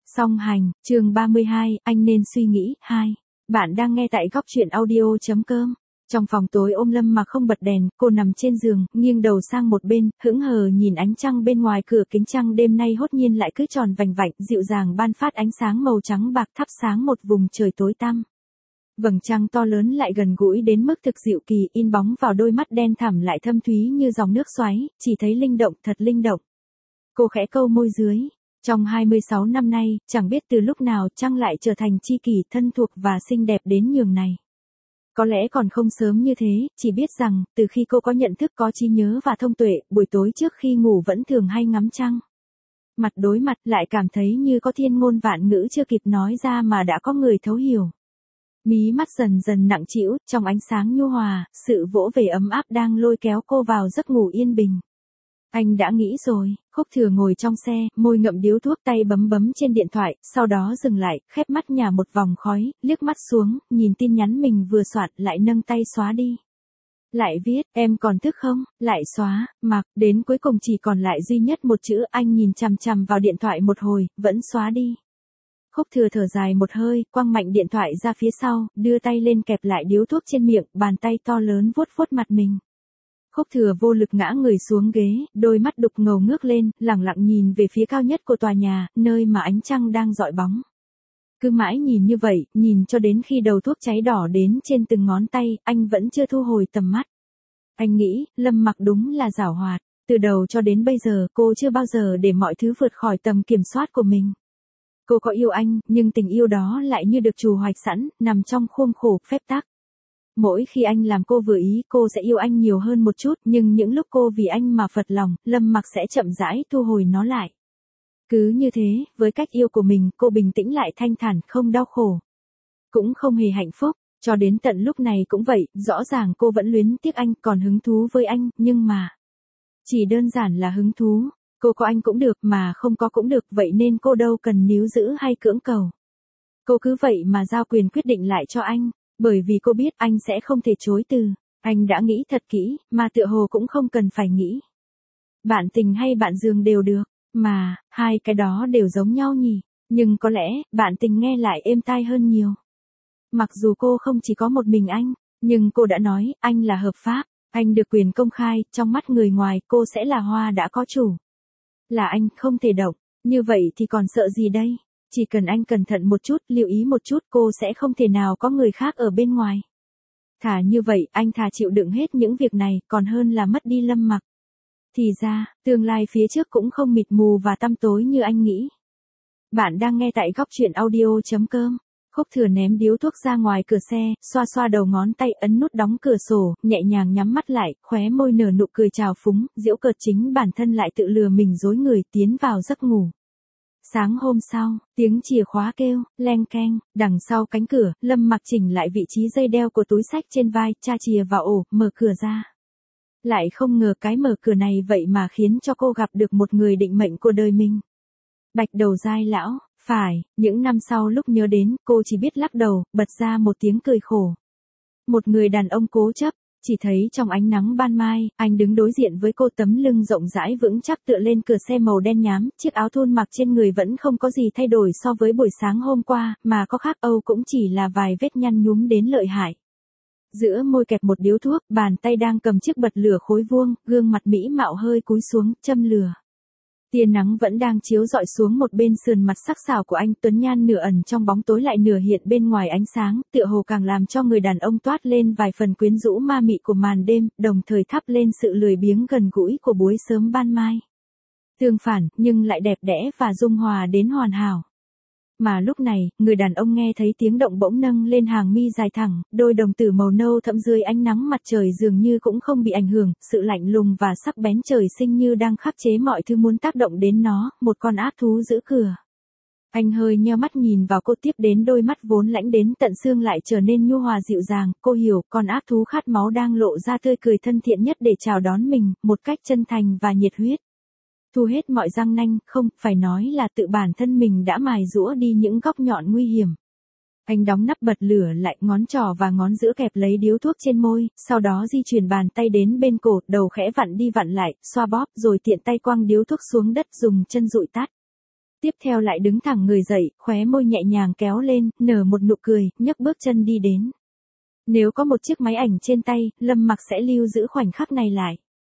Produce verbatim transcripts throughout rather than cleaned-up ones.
Song hành, chương ba mươi hai, anh nên suy nghĩ, hai. Bạn đang nghe tại góc truyện audio.com. Trong phòng tối ôm Lâm mà không bật đèn, cô nằm trên giường, nghiêng đầu sang một bên, hững hờ nhìn ánh trăng bên ngoài cửa kính trăng đêm nay hốt nhiên lại cứ tròn vành vạnh, dịu dàng ban phát ánh sáng màu trắng bạc thắp sáng một vùng trời tối tăm. Vầng trăng to lớn lại gần gũi đến mức thực dịu kỳ, in bóng vào đôi mắt đen thẳm lại thâm thúy như dòng nước xoáy, chỉ thấy linh động, thật linh động. Cô khẽ câu môi dưới. Trong hai mươi sáu năm nay, chẳng biết từ lúc nào trăng lại trở thành tri kỷ thân thuộc và xinh đẹp đến nhường này. Có lẽ còn không sớm như thế, chỉ biết rằng, từ khi cô có nhận thức có trí nhớ và thông tuệ, buổi tối trước khi ngủ vẫn thường hay ngắm trăng. Mặt đối mặt lại cảm thấy như có thiên ngôn vạn ngữ chưa kịp nói ra mà đã có người thấu hiểu. Mí mắt dần dần nặng trĩu, trong ánh sáng nhu hòa, sự vỗ về ấm áp đang lôi kéo cô vào giấc ngủ yên bình. Anh đã nghĩ rồi. Khúc Thừa ngồi trong xe, môi ngậm điếu thuốc, tay bấm bấm trên điện thoại, sau đó dừng lại, khép mắt nhả một vòng khói, liếc mắt xuống, nhìn tin nhắn mình vừa soạn, lại nâng tay xóa đi. Lại viết, em còn thức không, lại xóa, mặc, đến cuối cùng chỉ còn lại duy nhất một chữ. Anh nhìn chằm chằm vào điện thoại một hồi, vẫn xóa đi. Khúc Thừa thở dài một hơi, quăng mạnh điện thoại ra phía sau, đưa tay lên kẹp lại điếu thuốc trên miệng, bàn tay to lớn vuốt vuốt mặt mình. Khúc Thừa vô lực ngã người xuống ghế, đôi mắt đục ngầu ngước lên, lẳng lặng nhìn về phía cao nhất của tòa nhà, nơi mà ánh trăng đang dọi bóng. Cứ mãi nhìn như vậy, nhìn cho đến khi đầu thuốc cháy đỏ đến trên từng ngón tay, anh vẫn chưa thu hồi tầm mắt. Anh nghĩ, Lâm Mặc đúng là giảo hoạt, từ đầu cho đến bây giờ cô chưa bao giờ để mọi thứ vượt khỏi tầm kiểm soát của mình. Cô có yêu anh, nhưng tình yêu đó lại như được trù hoạch sẵn, nằm trong khuôn khổ phép tắc. Mỗi khi anh làm cô vừa ý, cô sẽ yêu anh nhiều hơn một chút, nhưng những lúc cô vì anh mà phật lòng, Lâm Mặc sẽ chậm rãi thu hồi nó lại. Cứ như thế, với cách yêu của mình, cô bình tĩnh lại thanh thản, không đau khổ. Cũng không hề hạnh phúc, cho đến tận lúc này cũng vậy, rõ ràng cô vẫn luyến tiếc anh, còn hứng thú với anh, nhưng mà... Chỉ đơn giản là hứng thú, cô có anh cũng được mà không có cũng được, vậy nên cô đâu cần níu giữ hay cưỡng cầu. Cô cứ vậy mà giao quyền quyết định lại cho anh. Bởi vì cô biết anh sẽ không thể chối từ, anh đã nghĩ thật kỹ, mà tựa hồ cũng không cần phải nghĩ. Bạn tình hay bạn giường đều được, mà, hai cái đó đều giống nhau nhỉ, nhưng có lẽ, bạn tình nghe lại êm tai hơn nhiều. Mặc dù cô không chỉ có một mình anh, nhưng cô đã nói, anh là hợp pháp, anh được quyền công khai, trong mắt người ngoài cô sẽ là hoa đã có chủ. Là anh không thể động, như vậy thì còn sợ gì đây? Chỉ cần anh cẩn thận một chút, lưu ý một chút, cô sẽ không thể nào có người khác ở bên ngoài. Thà như vậy, anh thà chịu đựng hết những việc này, còn hơn là mất đi Lâm Mặc. Thì ra, tương lai phía trước cũng không mịt mù và tăm tối như anh nghĩ. Bạn đang nghe tại góc truyện audio.com. Khúc Thừa ném điếu thuốc ra ngoài cửa xe, xoa xoa đầu ngón tay, ấn nút đóng cửa sổ, nhẹ nhàng nhắm mắt lại, khóe môi nở nụ cười trào phúng, giễu cợt chính bản thân lại tự lừa mình dối người tiến vào giấc ngủ. Sáng hôm sau, tiếng chìa khóa kêu, leng keng, đằng sau cánh cửa, Lâm Mặc chỉnh lại vị trí dây đeo của túi xách trên vai, tra chìa vào ổ, mở cửa ra. Lại không ngờ cái mở cửa này vậy mà khiến cho cô gặp được một người định mệnh của đời mình. Bạch Đầu Giai lão, phải, những năm sau lúc nhớ đến, cô chỉ biết lắc đầu, bật ra một tiếng cười khổ. Một người đàn ông cố chấp. Chỉ thấy trong ánh nắng ban mai, anh đứng đối diện với cô, tấm lưng rộng rãi vững chắc tựa lên cửa xe màu đen nhám, chiếc áo thun mặc trên người vẫn không có gì thay đổi so với buổi sáng hôm qua, mà có khác Âu cũng chỉ là vài vết nhăn nhúm đến lợi hại. Giữa môi kẹp một điếu thuốc, bàn tay đang cầm chiếc bật lửa khối vuông, gương mặt mỹ mạo hơi cúi xuống, châm lửa. Tia nắng vẫn đang chiếu rọi xuống một bên sườn mặt sắc sảo của anh, tuấn nhan nửa ẩn trong bóng tối lại nửa hiện bên ngoài ánh sáng, tựa hồ càng làm cho người đàn ông toát lên vài phần quyến rũ ma mị của màn đêm, đồng thời thắp lên sự lười biếng gần gũi của buổi sớm ban mai. Tương phản, nhưng lại đẹp đẽ và dung hòa đến hoàn hảo. Mà lúc này, người đàn ông nghe thấy tiếng động bỗng nâng lên hàng mi dài thẳng, đôi đồng tử màu nâu thẫm dưới ánh nắng mặt trời dường như cũng không bị ảnh hưởng, sự lạnh lùng và sắc bén trời sinh như đang khắc chế mọi thứ muốn tác động đến nó, một con ác thú giữ cửa. Anh hơi nheo mắt nhìn vào cô, tiếp đến đôi mắt vốn lãnh đến tận xương lại trở nên nhu hòa dịu dàng, cô hiểu, con ác thú khát máu đang lộ ra tươi cười thân thiện nhất để chào đón mình, một cách chân thành và nhiệt huyết. Thu hết mọi răng nanh, không, phải nói là tự bản thân mình đã mài giũa đi những góc nhọn nguy hiểm. Anh đóng nắp bật lửa lại, ngón trỏ và ngón giữa kẹp lấy điếu thuốc trên môi, sau đó di chuyển bàn tay đến bên cổ, đầu khẽ vặn đi vặn lại, xoa bóp, rồi tiện tay quăng điếu thuốc xuống đất, dùng chân dụi tắt. Tiếp theo lại đứng thẳng người dậy, khóe môi nhẹ nhàng kéo lên, nở một nụ cười, nhấc bước chân đi đến. Nếu có một chiếc máy ảnh trên tay, Lâm Mặc sẽ lưu giữ khoảnh khắc này lại.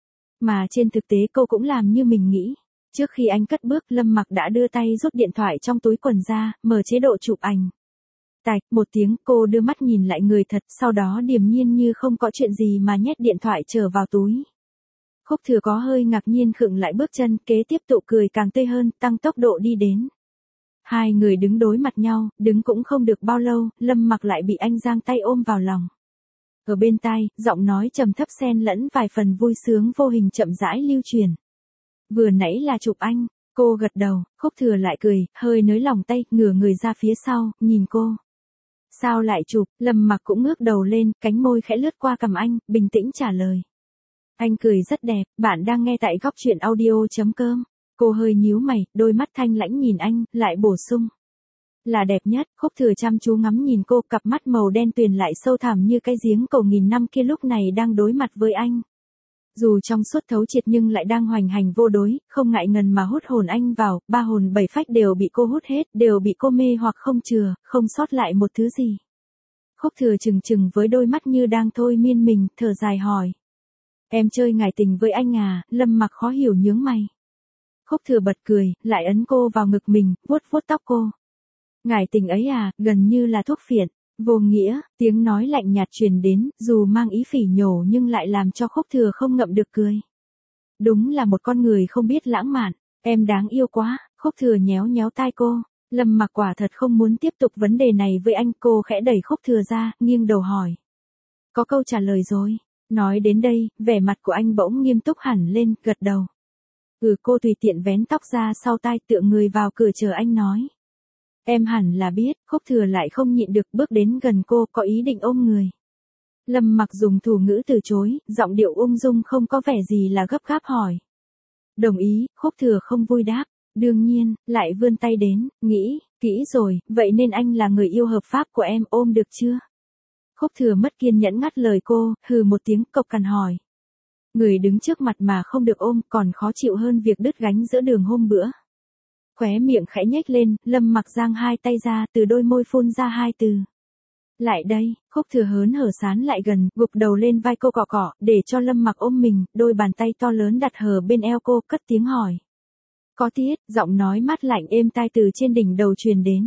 Mà trên thực tế cô cũng làm như mình nghĩ. Trước khi anh cất bước, Lâm Mặc đã đưa tay rút điện thoại trong túi quần ra, mở chế độ chụp ảnh. Tạch, một tiếng, cô đưa mắt nhìn lại người thật, sau đó điềm nhiên như không có chuyện gì mà nhét điện thoại trở vào túi. Khúc Thừa có hơi ngạc nhiên khựng lại bước chân, kế tiếp tụ cười càng tươi hơn, tăng tốc độ đi đến. Hai người đứng đối mặt nhau, đứng cũng không được bao lâu, Lâm Mặc lại bị anh giang tay ôm vào lòng. Ở bên tai, giọng nói trầm thấp xen lẫn vài phần vui sướng vô hình chậm rãi lưu truyền. Vừa nãy là chụp anh, cô gật đầu, Khúc Thừa lại cười, hơi nới lỏng tay, ngửa người ra phía sau, nhìn cô. Sao lại chụp, Lâm Mặc cũng ngước đầu lên, cánh môi khẽ lướt qua cằm anh, bình tĩnh trả lời. Anh cười rất đẹp, bạn đang nghe tại góc truyện audio.com. Cô hơi nhíu mày, đôi mắt thanh lãnh nhìn anh, lại bổ sung. Là đẹp nhất, Khúc Thừa chăm chú ngắm nhìn cô, cặp mắt màu đen tuyền lại sâu thẳm như cái giếng cầu nghìn năm kia lúc này đang đối mặt với anh. Dù trong suốt thấu triệt nhưng lại đang hoành hành vô đối, không ngại ngần mà hút hồn anh vào, ba hồn bảy phách đều bị cô hút hết, đều bị cô mê hoặc không chừa, không sót lại một thứ gì. Khúc Thừa chừng chừng với đôi mắt như đang thôi miên mình, thở dài hỏi. Em chơi ngải tình với anh à, Lâm Mặc khó hiểu nhướng mày. Khúc Thừa bật cười, lại ấn cô vào ngực mình, vuốt vuốt tóc cô. Ngải tình ấy à, gần như là thuốc phiện. Vô nghĩa, tiếng nói lạnh nhạt truyền đến, dù mang ý phỉ nhổ nhưng lại làm cho Khúc Thừa không ngậm được cười. Đúng là một con người không biết lãng mạn, em đáng yêu quá, Khúc Thừa nhéo nhéo tai cô. Lâm Mặc quả thật không muốn tiếp tục vấn đề này với anh, cô khẽ đẩy Khúc Thừa ra, nghiêng đầu hỏi. Có câu trả lời rồi. Nói đến đây, vẻ mặt của anh bỗng nghiêm túc hẳn lên, gật đầu. Ừ, cô tùy tiện vén tóc ra sau tai, tựa người vào cửa chờ anh nói. Em hẳn là biết, Khúc Thừa lại không nhịn được bước đến gần cô, có ý định ôm người. Lâm Mặc dùng thủ ngữ từ chối, giọng điệu ung dung không có vẻ gì là gấp gáp hỏi. Đồng ý, Khúc Thừa không vui đáp. Đương nhiên, lại vươn tay đến, nghĩ, kỹ rồi, vậy nên anh là người yêu hợp pháp của em, ôm được chưa? Khúc Thừa mất kiên nhẫn ngắt lời cô, hừ một tiếng, cộc cằn hỏi. Người đứng trước mặt mà không được ôm còn khó chịu hơn việc đứt gánh giữa đường hôm bữa. Khóe miệng khẽ nhếch lên, Lâm Mặc giang hai tay ra, từ đôi môi phun ra hai từ. Lại đây, Khúc Thừa hớn hở sán lại gần, gục đầu lên vai cô cọ cọ, để cho Lâm Mặc ôm mình, đôi bàn tay to lớn đặt hờ bên eo cô, cất tiếng hỏi. Có tiết, giọng nói mát lạnh êm tai từ trên đỉnh đầu truyền đến.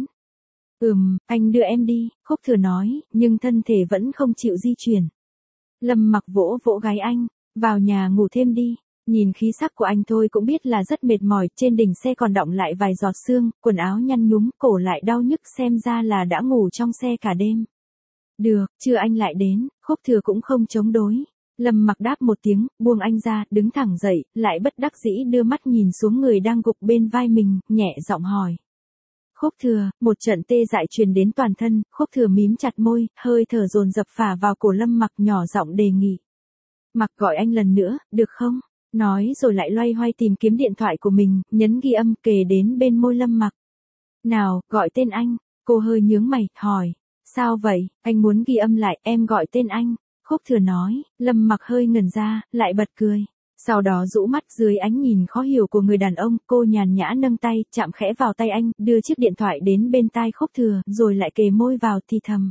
Ừm, anh đưa em đi, Khúc Thừa nói, nhưng thân thể vẫn không chịu di chuyển. Lâm Mặc vỗ vỗ gáy anh, vào nhà ngủ thêm đi. Nhìn khí sắc của anh thôi cũng biết là rất mệt mỏi, trên đỉnh xe còn đọng lại vài giọt sương, quần áo nhăn nhúm, cổ lại đau nhức, xem ra là đã ngủ trong xe cả đêm. Được, chưa anh lại đến, Khúc Thừa cũng không chống đối. Lâm Mặc đáp một tiếng, buông anh ra, đứng thẳng dậy, lại bất đắc dĩ đưa mắt nhìn xuống người đang gục bên vai mình, nhẹ giọng hỏi. Khúc Thừa, một trận tê dại truyền đến toàn thân, Khúc Thừa mím chặt môi, hơi thở dồn dập phả vào cổ Lâm Mặc, nhỏ giọng đề nghị. Mặc gọi anh lần nữa, được không? Nói rồi lại loay hoay tìm kiếm điện thoại của mình, nhấn ghi âm, kề đến bên môi Lâm Mặc. Nào, gọi tên anh. Cô hơi nhướng mày, hỏi. Sao vậy, anh muốn ghi âm lại, em gọi tên anh. Khúc Thừa nói, Lâm Mặc hơi ngẩn ra, lại bật cười. Sau đó rũ mắt dưới ánh nhìn khó hiểu của người đàn ông, cô nhàn nhã nâng tay, chạm khẽ vào tay anh, đưa chiếc điện thoại đến bên tai Khúc Thừa, rồi lại kề môi vào thì thầm.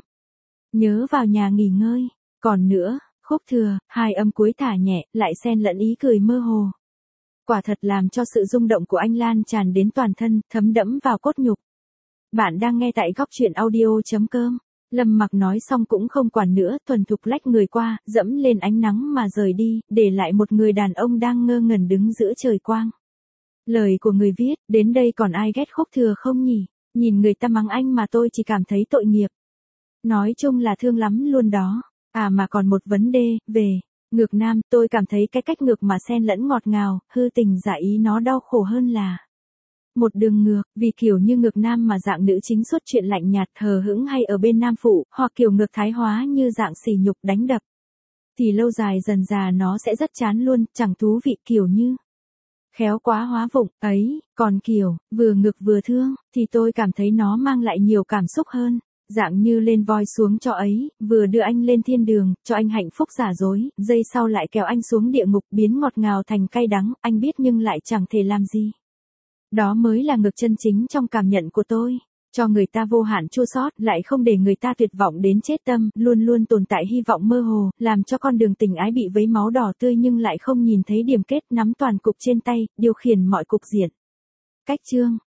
Nhớ vào nhà nghỉ ngơi. Còn nữa, Khúc Thừa, hai âm cuối thả nhẹ, lại xen lẫn ý cười mơ hồ. Quả thật làm cho sự rung động của anh lan tràn đến toàn thân, thấm đẫm vào cốt nhục. Bạn đang nghe tại góc truyện audio.com. Lâm Mặc nói xong cũng không quản nữa, thuần thục lách người qua, dẫm lên ánh nắng mà rời đi, để lại một người đàn ông đang ngơ ngẩn đứng giữa trời quang. Lời của người viết, đến đây còn ai ghét Khúc Thừa không nhỉ? Nhìn người ta mắng anh mà tôi chỉ cảm thấy tội nghiệp. Nói chung là thương lắm luôn đó. À mà còn một vấn đề, về ngược nam, tôi cảm thấy cái cách ngược mà xen lẫn ngọt ngào, hư tình giả ý nó đau khổ hơn là một đường ngược, vì kiểu như ngược nam mà dạng nữ chính xuất chuyện lạnh nhạt hờ hững hay ở bên nam phụ, hoặc kiểu ngược thái hóa như dạng sỉ nhục đánh đập. Thì lâu dài dần già nó sẽ rất chán luôn, chẳng thú vị kiểu như khéo quá hóa vụng, ấy, còn kiểu, vừa ngược vừa thương, thì tôi cảm thấy nó mang lại nhiều cảm xúc hơn. Dạng như lên voi xuống cho ấy, vừa đưa anh lên thiên đường, cho anh hạnh phúc giả dối, giây sau lại kéo anh xuống địa ngục biến ngọt ngào thành cay đắng, anh biết nhưng lại chẳng thể làm gì. Đó mới là ngược chân chính trong cảm nhận của tôi. Cho người ta vô hạn chua xót, lại không để người ta tuyệt vọng đến chết tâm, luôn luôn tồn tại hy vọng mơ hồ, làm cho con đường tình ái bị vấy máu đỏ tươi nhưng lại không nhìn thấy điểm kết, nắm toàn cục trên tay, điều khiển mọi cục diện. Cách chương